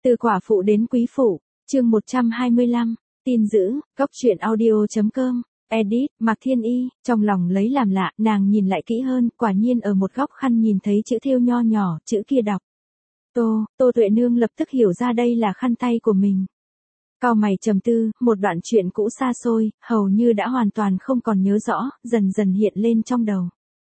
Từ quả phụ đến quý phụ, chương 125, tin giữ, góc truyện audio.com, edit, Mạc Thiên Y, trong lòng lấy làm lạ, nàng nhìn lại kỹ hơn, quả nhiên ở một góc khăn nhìn thấy chữ thêu nho nhỏ, chữ kia đọc. Tô Tuệ Nương lập tức hiểu ra đây là khăn tay của mình. Cau mày trầm tư, một đoạn chuyện cũ xa xôi, hầu như đã hoàn toàn không còn nhớ rõ, dần dần hiện lên trong đầu.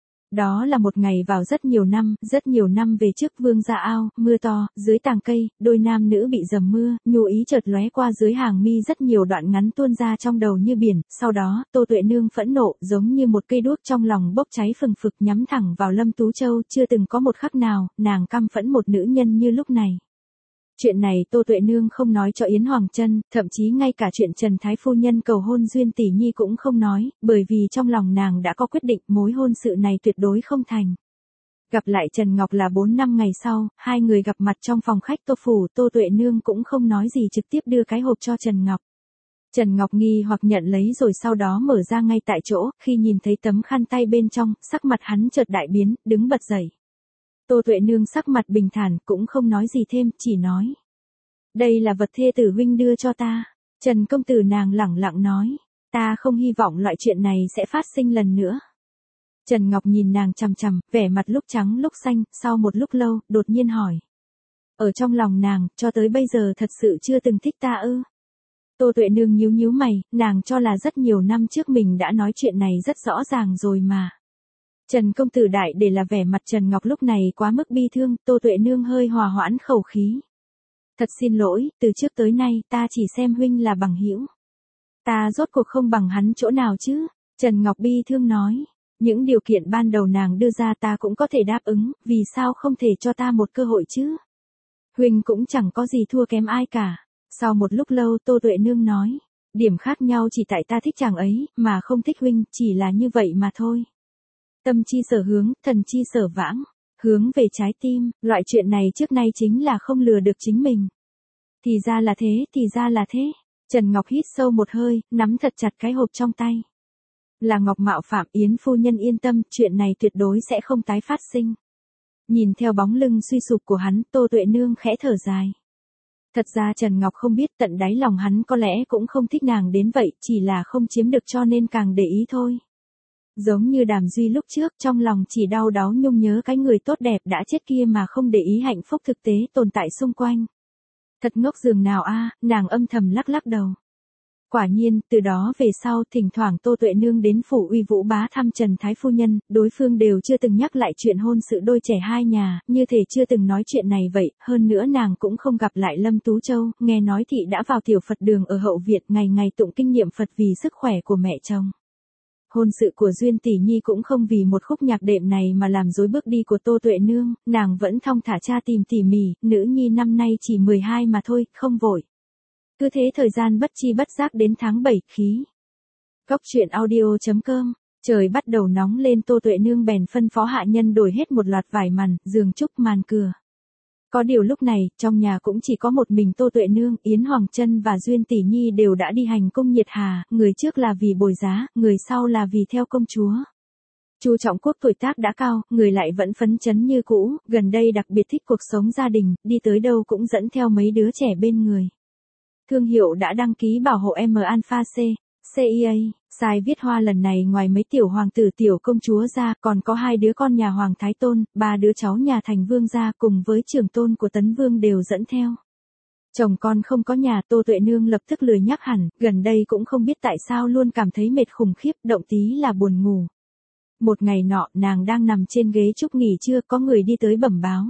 Đó là một ngày vào rất nhiều năm về trước vương ra ao, mưa to, dưới tàng cây, đôi nam nữ bị dầm mưa, nhu ý chợt lóe qua dưới hàng mi rất nhiều đoạn ngắn tuôn ra trong đầu như biển, sau đó, Tô Tuệ Nương phẫn nộ, giống như một cây đuốc trong lòng bốc cháy phừng phực nhắm thẳng vào Lâm Tú Châu, chưa từng có một khắc nào, nàng căm phẫn một nữ nhân như lúc này. Chuyện này Tô Tuệ Nương không nói cho Yến Hoàng Trân, thậm chí ngay cả chuyện Trần Thái Phu Nhân cầu hôn Duyên Tỷ Nhi cũng không nói, bởi vì trong lòng nàng đã có quyết định mối hôn sự này tuyệt đối không thành. Gặp lại Trần Ngọc là 4 năm ngày sau, hai người gặp mặt trong phòng khách Tô Phủ, Tô Tuệ Nương cũng không nói gì trực tiếp đưa cái hộp cho Trần Ngọc. Trần Ngọc nghi hoặc nhận lấy rồi sau đó mở ra ngay tại chỗ, khi nhìn thấy tấm khăn tay bên trong, sắc mặt hắn chợt đại biến, đứng bật dậy. Tô Tuệ Nương sắc mặt bình thản, cũng không nói gì thêm, chỉ nói. Đây là vật thê tử huynh đưa cho ta. Trần công tử nàng lẳng lặng nói. Ta không hy vọng loại chuyện này sẽ phát sinh lần nữa. Trần Ngọc nhìn nàng chằm chằm, vẻ mặt lúc trắng lúc xanh, sau một lúc lâu, đột nhiên hỏi. Ở trong lòng nàng, cho tới bây giờ thật sự chưa từng thích ta ư? Tô Tuệ Nương nhíu mày, nàng cho là rất nhiều năm trước mình đã nói chuyện này rất rõ ràng rồi mà. Trần công tử đại để là vẻ mặt Trần Ngọc lúc này quá mức bi thương, Tô Tuệ Nương hơi hòa hoãn khẩu khí. Thật xin lỗi, từ trước tới nay ta chỉ xem huynh là bằng hữu. Ta rốt cuộc không bằng hắn chỗ nào chứ? Trần Ngọc bi thương nói. Những điều kiện ban đầu nàng đưa ra ta cũng có thể đáp ứng, vì sao không thể cho ta một cơ hội chứ? Huynh cũng chẳng có gì thua kém ai cả. Sau một lúc lâu Tô Tuệ Nương nói. Điểm khác nhau chỉ tại ta thích chàng ấy, mà không thích huynh, chỉ là như vậy mà thôi. Tâm chi sở hướng, thần chi sở vãng. Hướng về trái tim, loại chuyện này trước nay chính là không lừa được chính mình. Thì ra là thế. Trần Ngọc hít sâu một hơi, nắm thật chặt cái hộp trong tay. Là Ngọc mạo phạm, Yến phu nhân yên tâm, chuyện này tuyệt đối sẽ không tái phát sinh. Nhìn theo bóng lưng suy sụp của hắn, Tô Tuệ Nương khẽ thở dài. Thật ra Trần Ngọc không biết tận đáy lòng hắn có lẽ cũng không thích nàng đến vậy, chỉ là không chiếm được cho nên càng để ý thôi. Giống như Đàm Duy lúc trước, trong lòng chỉ đau đáu nhung nhớ cái người tốt đẹp đã chết kia mà không để ý hạnh phúc thực tế tồn tại xung quanh. Thật ngốc dường nào a, nàng âm thầm lắc đầu. Quả nhiên, từ đó về sau, thỉnh thoảng Tô Tuệ Nương đến phủ Uy Vũ Bá thăm Trần Thái Phu Nhân, đối phương đều chưa từng nhắc lại chuyện hôn sự đôi trẻ hai nhà, như thể chưa từng nói chuyện này vậy, hơn nữa nàng cũng không gặp lại Lâm Tú Châu, nghe nói thị đã vào tiểu Phật đường ở hậu viện ngày ngày tụng kinh niệm Phật vì sức khỏe của mẹ chồng. Hôn sự của Duyên Tỷ Nhi cũng không vì một khúc nhạc đệm này mà làm rối bước đi của Tô Tuệ Nương, nàng vẫn thong thả tra tìm tỉ mỉ, nữ nhi năm nay chỉ 12 mà thôi, không vội. Cứ thế thời gian bất chi bất giác đến tháng 7 khí. Góc truyện audio.com, trời bắt đầu nóng lên Tô Tuệ Nương bèn phân phó hạ nhân đổi hết một loạt vải màn, giường trúc màn cửa. Có điều lúc này, trong nhà cũng chỉ có một mình Tô Tuệ Nương, Yến Hoàng Trân và Duyên Tỷ Nhi đều đã đi hành cung nhiệt hà, người trước là vì bồi giá, người sau là vì theo công chúa. Chu Trọng Quốc tuổi tác đã cao, người lại vẫn phấn chấn như cũ, gần đây đặc biệt thích cuộc sống gia đình, đi tới đâu cũng dẫn theo mấy đứa trẻ bên người. Thương hiệu đã đăng ký bảo hộ M Alpha C, CIA, sai viết hoa lần này ngoài mấy tiểu hoàng tử tiểu công chúa ra, còn có 2 đứa con nhà Hoàng Thái Tôn, 3 đứa cháu nhà Thành Vương gia cùng với trưởng tôn của Tấn Vương đều dẫn theo. Chồng con không có nhà, Tô Tuệ Nương lập tức lười nhắc hẳn, gần đây cũng không biết tại sao luôn cảm thấy mệt khủng khiếp, động tí là buồn ngủ. Một ngày nọ, nàng đang nằm trên ghế trúc nghỉ trưa, có người đi tới bẩm báo.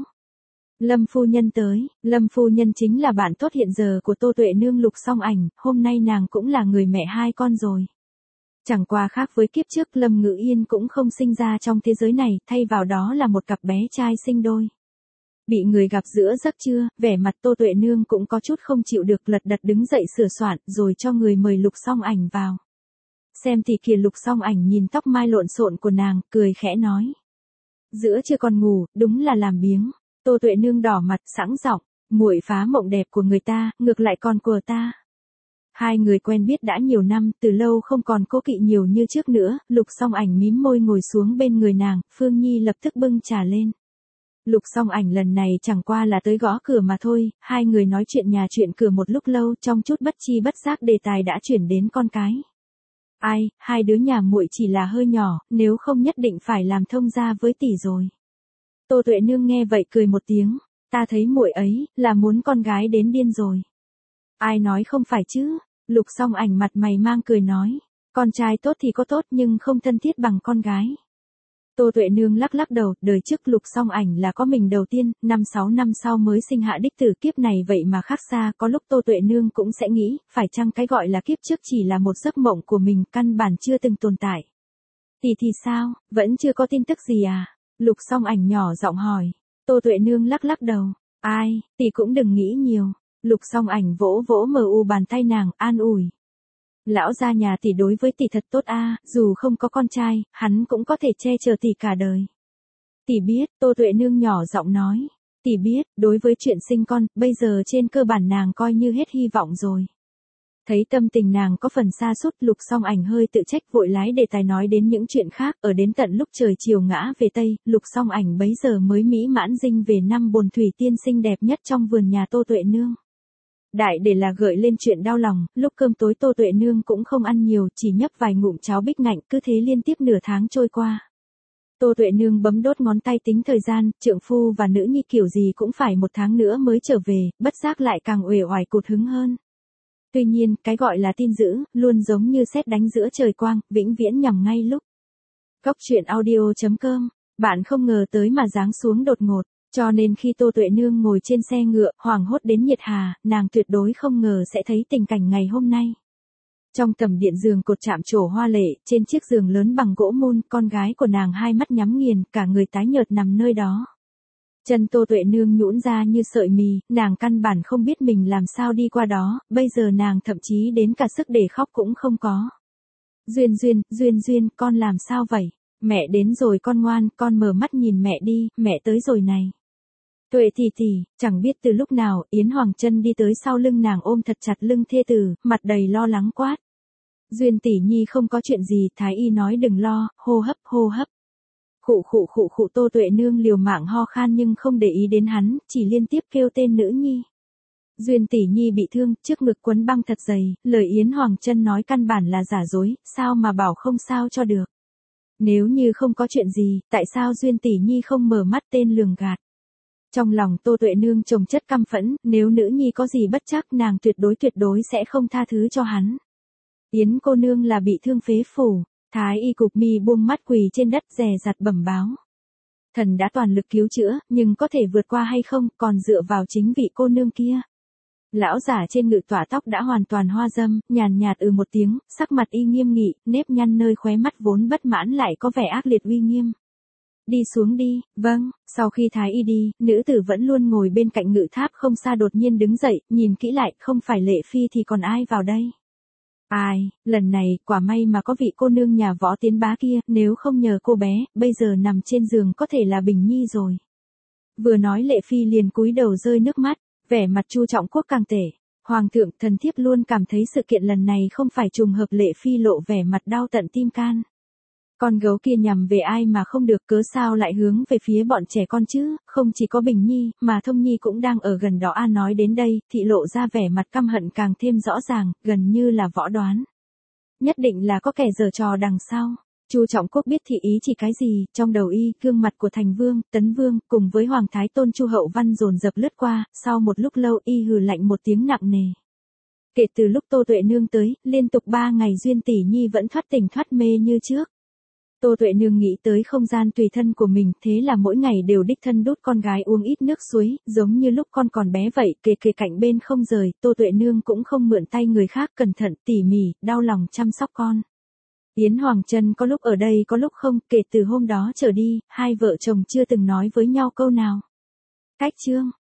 Lâm phu nhân tới, Lâm phu nhân chính là bạn tốt hiện giờ của Tô Tuệ Nương Lục Song Ảnh, hôm nay nàng cũng là người mẹ 2 con rồi. Chẳng qua khác với kiếp trước, Lâm Ngữ Yên cũng không sinh ra trong thế giới này, thay vào đó là một cặp bé trai sinh đôi. Bị người gặp giữa giấc trưa, vẻ mặt Tô Tuệ Nương cũng có chút không chịu được, lật đật đứng dậy sửa soạn, rồi cho người mời Lục Song Ảnh vào. Xem thì kìa, Lục Song Ảnh nhìn tóc mai lộn xộn của nàng, cười khẽ nói. Giữa chưa còn ngủ, đúng là làm biếng. Tô Tuệ Nương đỏ mặt, sẵn giọng, muội phá mộng đẹp của người ta, ngược lại còn của ta. Hai người quen biết đã nhiều năm, từ lâu không còn cố kỵ nhiều như trước nữa, Lục Song Ảnh mím môi ngồi xuống bên người nàng, Phương Nhi lập tức bưng trà lên. Lục Song Ảnh lần này chẳng qua là tới gõ cửa mà thôi, hai người nói chuyện nhà chuyện cửa một lúc lâu, trong chút bất chi bất giác đề tài đã chuyển đến con cái. Ai, hai đứa nhà muội chỉ là hơi nhỏ, nếu không nhất định phải làm thông gia với tỷ rồi. Tô Tuệ Nương nghe vậy cười một tiếng, ta thấy muội ấy là muốn con gái đến điên rồi. Ai nói không phải chứ? Lục Song Ảnh mặt mày mang cười nói, con trai tốt thì có tốt nhưng không thân thiết bằng con gái. Tô Tuệ Nương lắc lắc đầu, đời trước Lục Song Ảnh là có mình đầu tiên, 5-6 năm sau mới sinh hạ đích tử, kiếp này vậy mà khác xa, có lúc Tô Tuệ Nương cũng sẽ nghĩ, phải chăng cái gọi là kiếp trước chỉ là một giấc mộng của mình, căn bản chưa từng tồn tại. Tỷ thì sao, vẫn chưa có tin tức gì à? Lục Song Ảnh nhỏ giọng hỏi. Tô Tuệ Nương lắc lắc đầu, ai, tỷ cũng đừng nghĩ nhiều. Lục Song Ảnh vỗ vỗ mờ u bàn tay nàng, an ủi. Lão gia nhà tỷ đối với tỷ thật tốt a, dù không có con trai, hắn cũng có thể che chở tỷ cả đời. Tỷ biết, Tô Tuệ Nương nhỏ giọng nói. Tỷ biết, đối với chuyện sinh con, bây giờ trên cơ bản nàng coi như hết hy vọng rồi. Thấy tâm tình nàng có phần sa sút, Lục Song Ảnh hơi tự trách vội lái đề tài nói đến những chuyện khác, ở đến tận lúc trời chiều ngã về Tây, Lục Song Ảnh bấy giờ mới mỹ mãn dinh về năm bồn thủy tiên xinh đẹp nhất trong vườn nhà Tô Tuệ Nương. Đại để là gợi lên chuyện đau lòng, lúc cơm tối Tô Tuệ Nương cũng không ăn nhiều, chỉ nhấp vài ngụm cháo bích ngạnh, cứ thế liên tiếp nửa tháng trôi qua. Tô Tuệ Nương bấm đốt ngón tay tính thời gian, trượng phu và nữ nhi kiểu gì cũng phải 1 tháng nữa mới trở về, bất giác lại càng uể oải cụt hứng hơn. Tuy nhiên, cái gọi là tin dữ, luôn giống như sét đánh giữa trời quang, vĩnh viễn nhằm ngay lúc. Góc truyện audio.com, bạn không ngờ tới mà giáng xuống đột ngột. Cho nên khi Tô Tuệ Nương ngồi trên xe ngựa, hoảng hốt đến nhiệt hà, nàng tuyệt đối không ngờ sẽ thấy tình cảnh ngày hôm nay. Trong tầm điện giường cột chạm trổ hoa lệ, trên chiếc giường lớn bằng gỗ mun, con gái của nàng hai mắt nhắm nghiền, cả người tái nhợt nằm nơi đó. Chân Tô Tuệ Nương nhũn ra như sợi mì, nàng căn bản không biết mình làm sao đi qua đó, bây giờ nàng thậm chí đến cả sức để khóc cũng không có. Duyên, con làm sao vậy? Mẹ đến rồi con ngoan, con mở mắt nhìn mẹ đi, mẹ tới rồi này. Tuệ tỷ, chẳng biết từ lúc nào, Yến Hoàng Trân đi tới sau lưng nàng ôm thật chặt lưng thê tử, mặt đầy lo lắng quát. Duyên tỷ nhi không có chuyện gì, thái y nói đừng lo, hô hấp. Khụ Tô Tuệ Nương liều mạng ho khan nhưng không để ý đến hắn, chỉ liên tiếp kêu tên nữ nhi. Duyên tỷ nhi bị thương, trước ngực quấn băng thật dày, lời Yến Hoàng Trân nói căn bản là giả dối, sao mà bảo không sao cho được. Nếu như không có chuyện gì, tại sao Duyên tỷ nhi không mở mắt, tên lường gạt. Trong lòng Tô Tuệ Nương chồng chất căm phẫn, nếu nữ nhi có gì bất trắc nàng tuyệt đối sẽ không tha thứ cho hắn. Yến cô nương là bị thương phế phủ, thái y cụp mi buông mắt quỳ trên đất dè dặt bẩm báo. Thần đã toàn lực cứu chữa, nhưng có thể vượt qua hay không, còn dựa vào chính vị cô nương kia. Lão giả trên ngự tỏa tóc đã hoàn toàn hoa dâm, nhàn nhạt một tiếng, sắc mặt y nghiêm nghị, nếp nhăn nơi khóe mắt vốn bất mãn lại có vẻ ác liệt uy nghiêm. Đi xuống đi, vâng, sau khi thái y đi, nữ tử vẫn luôn ngồi bên cạnh ngự tháp không xa đột nhiên đứng dậy, nhìn kỹ lại, không phải Lệ Phi thì còn ai vào đây. Ai, lần này, quả may mà có vị cô nương nhà Võ Tiến Bá kia, nếu không nhờ cô bé, bây giờ nằm trên giường có thể là Bình Nhi rồi. Vừa nói Lệ Phi liền cúi đầu rơi nước mắt, vẻ mặt Chu Trọng Quốc càng tệ. Hoàng thượng, thần thiếp luôn cảm thấy sự kiện lần này không phải trùng hợp. Lệ Phi lộ vẻ mặt đau tận tim can. Con gấu kia nhằm về ai mà không được, cớ sao lại hướng về phía bọn trẻ con chứ, không chỉ có Bình Nhi, mà Thông Nhi cũng đang ở gần đó. Nói đến đây, thị lộ ra vẻ mặt căm hận càng thêm rõ ràng, gần như là võ đoán. Nhất định là có kẻ giở trò đằng sau. Chu Trọng Quốc biết thị ý chỉ cái gì, trong đầu y, gương mặt của Thành Vương, Tấn Vương, cùng với Hoàng Thái Tôn Chu Hậu Văn dồn dập lướt qua, sau một lúc lâu y hừ lạnh một tiếng nặng nề. Kể từ lúc Tô Tuệ Nương tới, liên tục 3 ngày Duyên tỷ nhi vẫn thoát tỉnh thoát mê như trước. Tô Tuệ Nương nghĩ tới không gian tùy thân của mình, thế là mỗi ngày đều đích thân đút con gái uống ít nước suối, giống như lúc con còn bé vậy, kề cạnh bên không rời. Tô Tuệ Nương cũng không mượn tay người khác, cẩn thận, tỉ mỉ, đau lòng chăm sóc con. Yến Hoàng Trân có lúc ở đây có lúc không, kể từ hôm đó trở đi, hai vợ chồng chưa từng nói với nhau câu nào. Cách chương